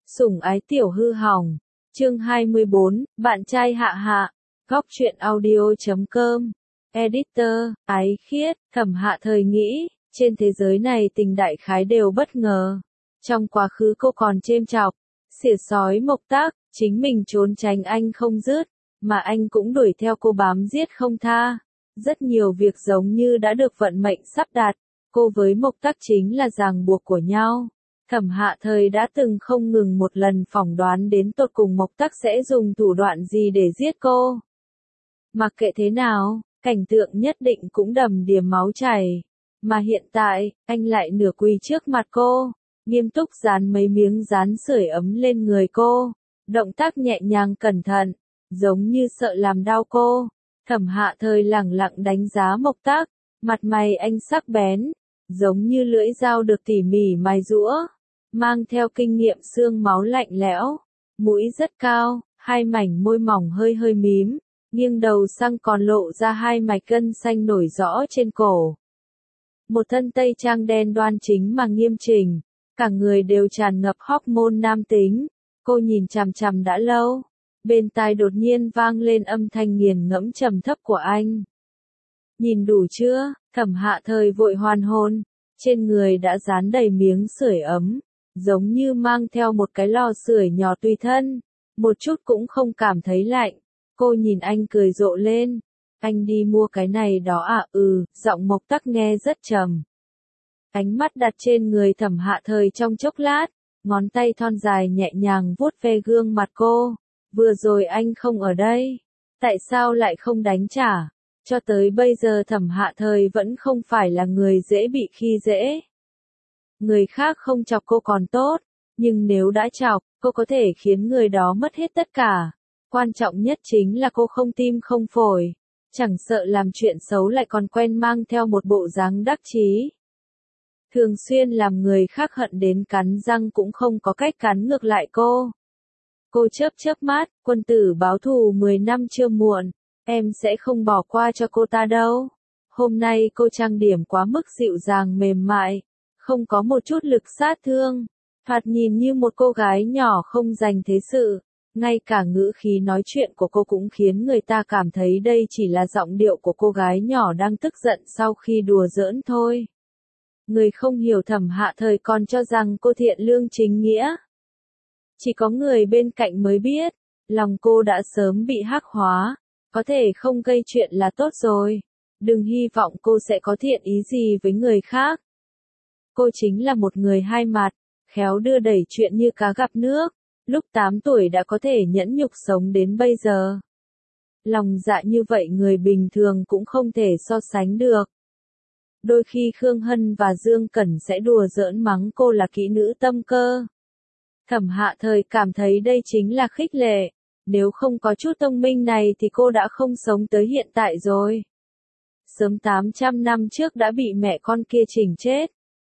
Sủng ái tiểu hư hỏng. Chương 24, bạn trai hạ hạ. Góc truyện audio.com. Editor, ái khiết, Thẩm Hạ Thời nghĩ, trên thế giới này tình đại khái đều bất ngờ. Trong quá khứ cô còn chêm chọc, xỉa sói Mộc Tác, chính mình trốn tránh anh không dứt, mà anh cũng đuổi theo cô bám giết không tha. Rất nhiều việc giống như đã được vận mệnh sắp đặt, cô với Mộc Tác chính là ràng buộc của nhau. Thẩm Hạ Thời đã từng không ngừng một lần phỏng đoán đến tột cùng Mộc Tác sẽ dùng thủ đoạn gì để giết cô. Mặc kệ thế nào, cảnh tượng nhất định cũng đầm đìa máu chảy. Mà hiện tại, anh lại nửa quỳ trước mặt cô, nghiêm túc dán mấy miếng dán sưởi ấm lên người cô. Động tác nhẹ nhàng cẩn thận, giống như sợ làm đau cô. Thẩm Hạ Thời lẳng lặng đánh giá Mộc Tác, mặt mày anh sắc bén, giống như lưỡi dao được tỉ mỉ mài giũa, mang theo kinh nghiệm xương máu lạnh lẽo, mũi rất cao, hai mảnh môi mỏng hơi hơi mím, nghiêng đầu sang còn lộ ra hai mạch gân xanh nổi rõ trên cổ. Một thân tây trang đen đoan chính mà nghiêm chỉnh, cả người đều tràn ngập hormone nam tính. Cô nhìn chằm chằm đã lâu, bên tai đột nhiên vang lên âm thanh nghiền ngẫm trầm thấp của anh. Nhìn đủ chưa? Thẩm Hạ Thời vội hoàn hồn, trên người đã dán đầy miếng sưởi ấm, giống như mang theo một cái lò sưởi nhỏ tùy thân, một chút cũng không cảm thấy lạnh. Cô nhìn anh cười rộ lên. Anh đi mua cái này đó à? Giọng Mộc Tác nghe rất trầm. Ánh mắt đặt trên người Thẩm Hạ Thời trong chốc lát, ngón tay thon dài nhẹ nhàng vuốt ve gương mặt cô. Vừa rồi anh không ở đây, tại sao lại không đánh trả? Cho tới bây giờ Thẩm Hạ Thời vẫn không phải là người dễ bị khi dễ. Người khác không chọc cô còn tốt, nhưng nếu đã chọc, cô có thể khiến người đó mất hết tất cả. Quan trọng nhất chính là cô không tim không phổi, chẳng sợ làm chuyện xấu lại còn quen mang theo một bộ dáng đắc chí. Thường xuyên làm người khác hận đến cắn răng cũng không có cách cắn ngược lại cô. Cô chớp chớp mắt, quân tử báo thù 10 năm chưa muộn, em sẽ không bỏ qua cho cô ta đâu. Hôm nay cô trang điểm quá mức dịu dàng mềm mại, không có một chút lực sát thương, thoạt nhìn như một cô gái nhỏ không dành thế sự. Ngay cả ngữ khí nói chuyện của cô cũng khiến người ta cảm thấy đây chỉ là giọng điệu của cô gái nhỏ đang tức giận sau khi đùa giỡn thôi. Người không hiểu Thẩm Hạ Thời còn cho rằng cô thiện lương chính nghĩa. Chỉ có người bên cạnh mới biết, lòng cô đã sớm bị hắc hóa, có thể không gây chuyện là tốt rồi. Đừng hy vọng cô sẽ có thiện ý gì với người khác. Cô chính là một người hai mặt, khéo đưa đẩy chuyện như cá gặp nước. Lúc 8 tuổi đã có thể nhẫn nhục sống đến bây giờ. Lòng dạ như vậy người bình thường cũng không thể so sánh được. Đôi khi Khương Hân và Dương Cẩn sẽ đùa giỡn mắng cô là kỹ nữ tâm cơ. Thẩm Hạ Thời cảm thấy đây chính là khích lệ. Nếu không có chút thông minh này thì cô đã không sống tới hiện tại rồi. Sớm 800 năm trước đã bị mẹ con kia chỉnh chết.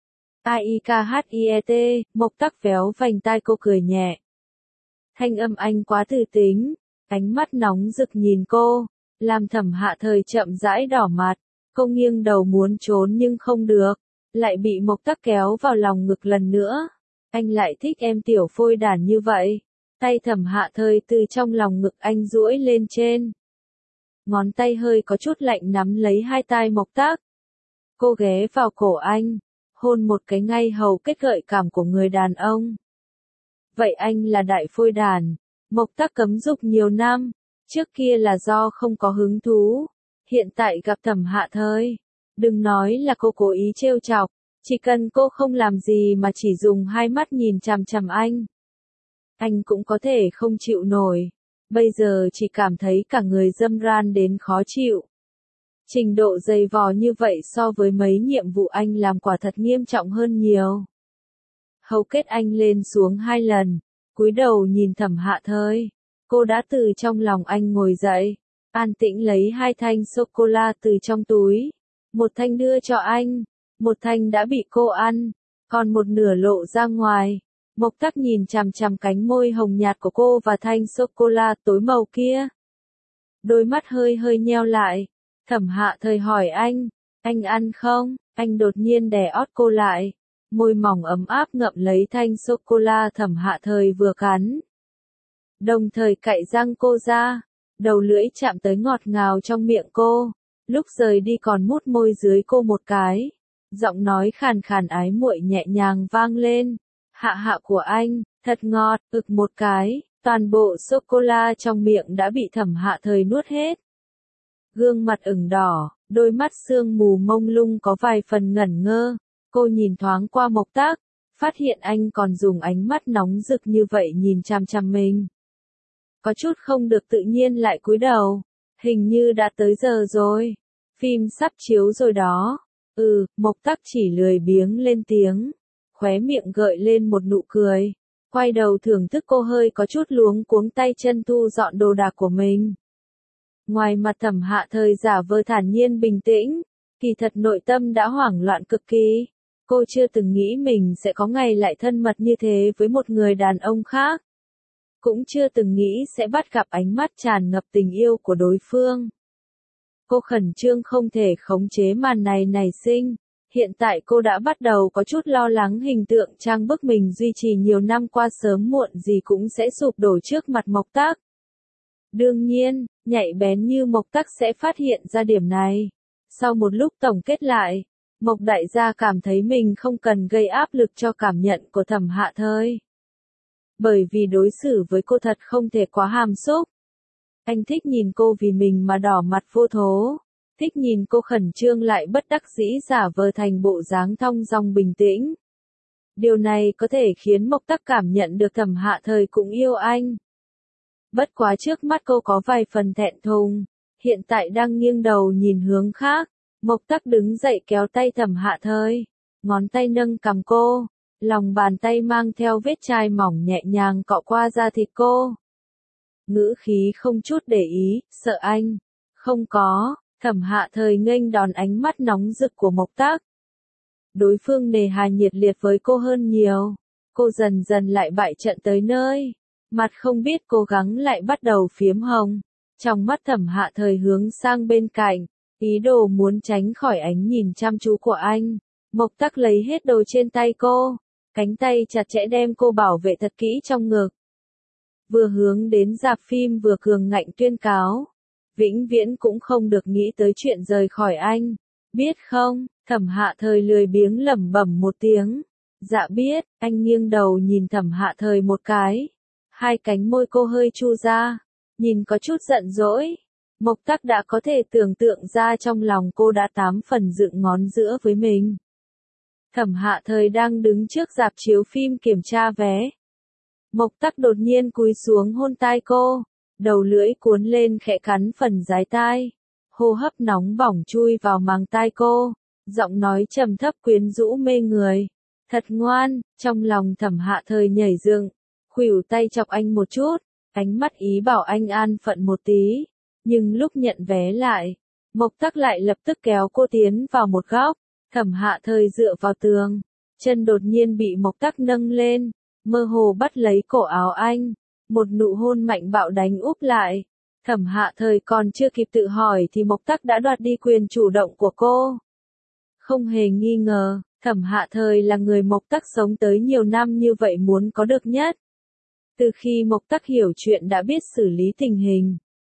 AIKHIET, Mộc Tác véo vành tai cô cười nhẹ. Thanh âm anh quá từ tính, ánh mắt nóng rực nhìn cô, làm Thẩm Hạ Thời chậm rãi đỏ mặt. Cô nghiêng đầu muốn trốn nhưng không được, lại bị Mộc Tác kéo vào lòng ngực lần nữa. Anh lại thích em tiểu phôi đản như vậy. Tay Thẩm Hạ Thời từ trong lòng ngực anh duỗi lên trên. Ngón tay hơi có chút lạnh nắm lấy hai tai Mộc Tác. Cô ghé vào cổ anh, hôn một cái ngay hầu kết gợi cảm của người đàn ông. Vậy anh là đại phôi đàn. Mộc Tác cấm dục nhiều năm, trước kia là do không có hứng thú, hiện tại gặp Thẩm Hạ Thời. Đừng nói là cô cố ý trêu chọc, chỉ cần cô không làm gì mà chỉ dùng hai mắt nhìn chằm chằm anh cũng có thể không chịu nổi. Bây giờ chỉ cảm thấy cả người dâm ran đến khó chịu. Trình độ dày vò như vậy so với mấy nhiệm vụ anh làm quả thật nghiêm trọng hơn nhiều. Hầu kết anh lên xuống 2 lần, cúi đầu nhìn Thẩm Hạ Thời. Cô đã từ trong lòng anh ngồi dậy, an tĩnh lấy 2 thanh sô-cô-la từ trong túi. Một thanh đưa cho anh, một thanh đã bị cô ăn, còn một nửa lộ ra ngoài. Mộc Tác nhìn chằm chằm cánh môi hồng nhạt của cô và thanh sô-cô-la tối màu kia. Đôi mắt hơi hơi nheo lại. Thẩm Hạ Thời hỏi anh ăn không? Anh đột nhiên đè ót cô lại. môi mỏng ấm áp ngậm lấy thanh sô-cô-la Thẩm Hạ Thời vừa cắn. Đồng thời cạy răng cô ra, đầu lưỡi chạm tới ngọt ngào trong miệng cô, lúc rời đi còn mút môi dưới cô một cái. Giọng nói khàn khàn ái muội nhẹ nhàng vang lên, Hạ Hạ của anh, thật ngọt, ực một cái, toàn bộ sô-cô-la trong miệng đã bị Thẩm Hạ Thời nuốt hết. Gương mặt ửng đỏ, đôi mắt sương mù mông lung có vài phần ngẩn ngơ, cô nhìn thoáng qua Mộc Tắc, phát hiện anh còn dùng ánh mắt nóng rực như vậy nhìn chằm chằm mình. Có chút không được tự nhiên lại cúi đầu, hình như đã tới giờ rồi, phim sắp chiếu rồi đó. Mộc Tắc chỉ lười biếng lên tiếng, khóe miệng gợi lên một nụ cười, quay đầu thưởng thức cô hơi có chút luống cuống tay chân thu dọn đồ đạc của mình. Ngoài mặt Thẩm Hạ Thời giả vờ thản nhiên bình tĩnh, kỳ thật nội tâm đã hoảng loạn cực kỳ. Cô chưa từng nghĩ mình sẽ có ngày lại thân mật như thế với một người đàn ông khác. Cũng chưa từng nghĩ sẽ bắt gặp ánh mắt tràn ngập tình yêu của đối phương. Cô khẩn trương không thể khống chế màn này nảy sinh. Hiện tại cô đã bắt đầu có chút lo lắng hình tượng trang bức mình duy trì nhiều năm qua sớm muộn gì cũng sẽ sụp đổ trước mặt Mộc Tắc. Đương nhiên, nhạy bén như Mộc Tắc sẽ phát hiện ra điểm này. Sau một lúc tổng kết lại, Mộc đại gia cảm thấy mình không cần gây áp lực cho cảm nhận của Thẩm Hạ Thời. Bởi vì đối xử với cô thật không thể quá hàm xúc. Anh thích nhìn cô vì mình mà đỏ mặt vô thố. Thích nhìn cô khẩn trương lại bất đắc dĩ giả vờ thành bộ dáng thong dong bình tĩnh. Điều này có thể khiến Mộc Tắc cảm nhận được Thẩm Hạ Thời cũng yêu anh. Bất quá trước mắt cô có vài phần thẹn thùng, hiện tại đang nghiêng đầu nhìn hướng khác. Mộc Tắc đứng dậy kéo tay Thẩm Hạ Thời, ngón tay nâng cằm cô, lòng bàn tay mang theo vết chai mỏng nhẹ nhàng cọ qua da thịt cô. Ngữ khí không chút để ý, sợ anh. Không có, Thẩm Hạ Thời nghênh đón ánh mắt nóng rực của Mộc Tắc. Đối phương nề hà nhiệt liệt với cô hơn nhiều. Cô dần dần lại bại trận tới nơi. Mặt không biết cố gắng lại bắt đầu phiếm hồng. Trong mắt Thẩm Hạ Thời hướng sang bên cạnh, ý đồ muốn tránh khỏi ánh nhìn chăm chú của anh. Mộc Tắc lấy hết đồ trên tay cô, cánh tay chặt chẽ đem cô bảo vệ thật kỹ trong ngực. Vừa hướng đến rạp phim vừa cường ngạnh tuyên cáo, vĩnh viễn cũng không được nghĩ tới chuyện rời khỏi anh, biết không? Thẩm Hạ Thời lười biếng lẩm bẩm một tiếng. Dạ biết, anh nghiêng đầu nhìn Thẩm Hạ Thời một cái. Hai cánh môi cô hơi chu ra, nhìn có chút giận dỗi. Mộc Tắc đã có thể tưởng tượng ra trong lòng cô đã 8 phần dựng ngón giữa với mình. Thẩm Hạ Thời đang đứng trước rạp chiếu phim kiểm tra vé. Mộc Tắc đột nhiên cúi xuống hôn tai cô, đầu lưỡi cuốn lên khẽ cắn phần dái tai. Hô hấp nóng bỏng chui vào màng tai cô, giọng nói trầm thấp quyến rũ mê người. Thật ngoan, trong lòng Thẩm Hạ Thời nhảy dựng, khuỷu tay chọc anh một chút, ánh mắt ý bảo anh an phận một tí. Nhưng lúc nhận vé lại, Mộc Tắc lại lập tức kéo cô tiến vào một góc. Thẩm Hạ Thời dựa vào tường, chân đột nhiên bị Mộc Tắc nâng lên, mơ hồ bắt lấy cổ áo anh, một nụ hôn mạnh bạo đánh úp lại. Thẩm Hạ Thời còn chưa kịp tự hỏi thì Mộc Tắc đã đoạt đi quyền chủ động của cô. Không hề nghi ngờ, Thẩm Hạ Thời là người Mộc Tắc sống tới nhiều năm như vậy muốn có được nhất. Từ khi Mộc Tắc hiểu chuyện đã biết xử lý tình hình.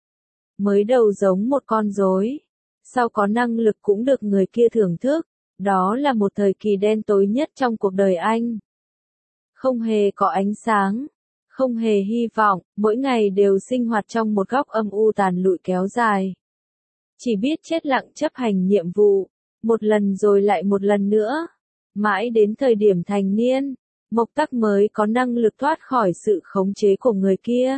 Mới đầu giống một con rối, sau có năng lực cũng được người kia thưởng thức. Đó là một thời kỳ đen tối nhất trong cuộc đời anh. Không hề có ánh sáng, không hề hy vọng, mỗi ngày đều sinh hoạt trong một góc âm u tàn lụi kéo dài. Chỉ biết chết lặng chấp hành nhiệm vụ, một lần rồi lại một lần nữa. Mãi đến thời điểm thành niên, Mộc Tắc mới có năng lực thoát khỏi sự khống chế của người kia.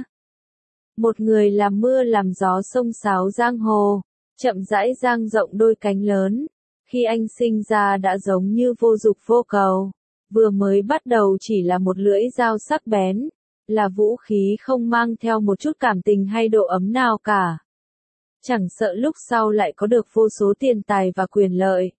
Một người làm mưa làm gió xông xáo giang hồ, chậm rãi dang rộng đôi cánh lớn. Khi anh sinh ra đã giống như vô dục vô cầu, vừa mới bắt đầu chỉ là một lưỡi dao sắc bén, là vũ khí không mang theo một chút cảm tình hay độ ấm nào cả. Chẳng sợ lúc sau lại có được vô số tiền tài và quyền lợi.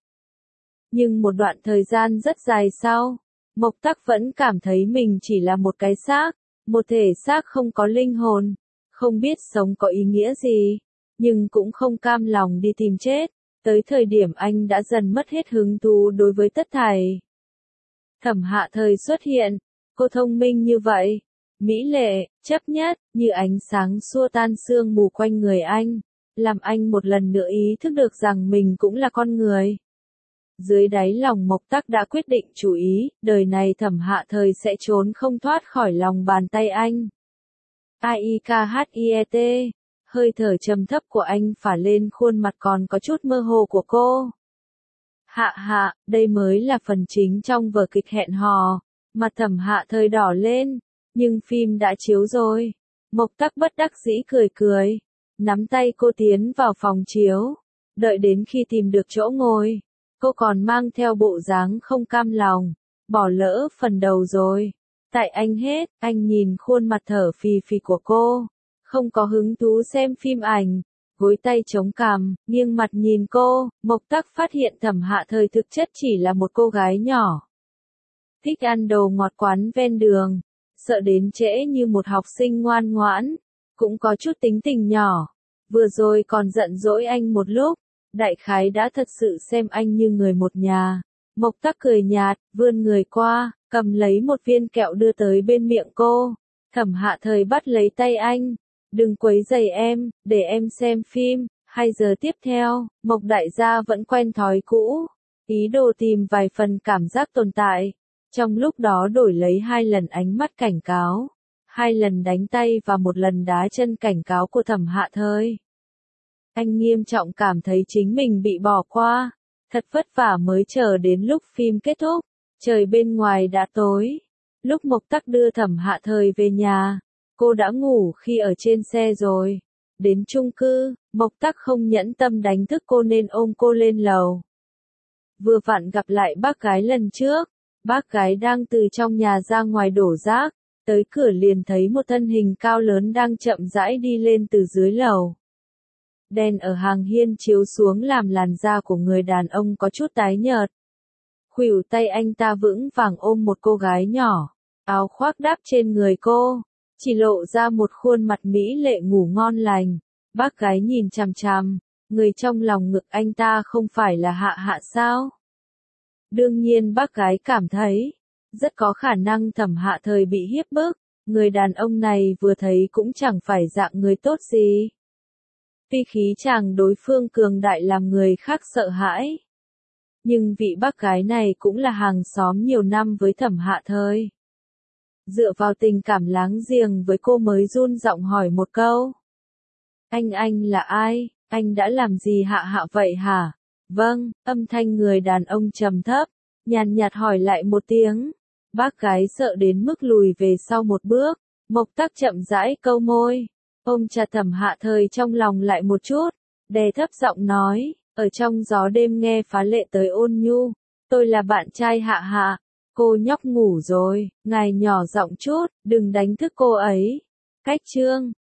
Nhưng một đoạn thời gian rất dài sau, Mộc Tắc vẫn cảm thấy mình chỉ là một cái xác, một thể xác không có linh hồn, không biết sống có ý nghĩa gì, nhưng cũng không cam lòng đi tìm chết. Tới thời điểm anh đã dần mất hết hứng thú đối với tất thảy. Thẩm Hạ Thời xuất hiện, cô thông minh như vậy, mỹ lệ, chấp nhất, như ánh sáng xua tan sương mù quanh người anh, làm anh một lần nữa ý thức được rằng mình cũng là con người. Dưới đáy lòng Mộc Tắc đã quyết định chủ ý, đời này Thẩm Hạ Thời sẽ trốn không thoát khỏi lòng bàn tay anh. AIKHIET, hơi thở trầm thấp của anh phả lên khuôn mặt còn có chút mơ hồ của cô. Hạ hạ, đây mới là phần chính trong vở kịch hẹn hò. Mặt Thẩm Hạ Thời đỏ lên, nhưng phim đã chiếu rồi. Mộc Tắc bất đắc dĩ cười cười, nắm tay cô tiến vào phòng chiếu. Đợi đến khi tìm được chỗ ngồi, cô còn mang theo bộ dáng không cam lòng, bỏ lỡ phần đầu rồi. Tại anh hết, anh nhìn khuôn mặt thở phì phì của cô, không có hứng thú xem phim ảnh, gối tay chống cằm, nghiêng mặt nhìn cô. Mộc Tắc phát hiện Thẩm Hạ Thời thực chất chỉ là một cô gái nhỏ, thích ăn đồ ngọt quán ven đường, sợ đến trễ như một học sinh ngoan ngoãn, cũng có chút tính tình nhỏ. Vừa rồi còn giận dỗi anh một lúc, đại khái đã thật sự xem anh như người một nhà. Mộc Tắc cười nhạt, vươn người qua, cầm lấy một viên kẹo đưa tới bên miệng cô. Thẩm Hạ Thời bắt lấy tay anh, đừng quấy rầy em, để em xem phim. 2 giờ tiếp theo, Mộc đại gia vẫn quen thói cũ, ý đồ tìm vài phần cảm giác tồn tại. Trong lúc đó đổi lấy 2 lần ánh mắt cảnh cáo, 2 lần đánh tay và 1 lần đá chân cảnh cáo của Thẩm Hạ Thời. Anh nghiêm trọng cảm thấy chính mình bị bỏ qua, thật vất vả mới chờ đến lúc phim kết thúc, trời bên ngoài đã tối. Lúc Mộc Tắc đưa Thẩm Hạ Thời về nhà, cô đã ngủ khi ở trên xe rồi. Đến chung cư, Mộc Tắc không nhẫn tâm đánh thức cô nên ôm cô lên lầu. Vừa vặn gặp lại bác gái lần trước, bác gái đang từ trong nhà ra ngoài đổ rác, tới cửa liền thấy một thân hình cao lớn đang chậm rãi đi lên từ dưới lầu. Đèn ở hàng hiên chiếu xuống làm làn da của người đàn ông có chút tái nhợt. Khuỷu tay anh ta vững vàng ôm một cô gái nhỏ, áo khoác đáp trên người cô, chỉ lộ ra một khuôn mặt mỹ lệ ngủ ngon lành. Bác gái nhìn chằm chằm, người trong lòng ngực anh ta không phải là Hạ Hạ sao? Đương nhiên bác gái cảm thấy, rất có khả năng Thẩm Hạ Thời bị hiếp bức, người đàn ông này vừa thấy cũng chẳng phải dạng người tốt gì. Tuy khí chàng đối phương cường đại làm người khác sợ hãi, nhưng vị bác gái này cũng là hàng xóm nhiều năm với Thẩm Hạ Thời. Dựa vào tình cảm láng giềng với cô mới run giọng hỏi một câu. Anh là ai? Anh đã làm gì Hạ Hạ vậy hả? Vâng, âm thanh người đàn ông trầm thấp, nhàn nhạt hỏi lại một tiếng. Bác gái sợ đến mức lùi về sau một bước. Mộc Tắc chậm rãi câu môi, ôm chặt Thẩm Hạ Thời trong lòng lại một chút, đè thấp giọng nói, ở trong gió đêm nghe phá lệ tới ôn nhu, tôi là bạn trai Hạ Hạ. Cô nhóc ngủ rồi, ngài nhỏ giọng chút, đừng đánh thức cô ấy. Cách chương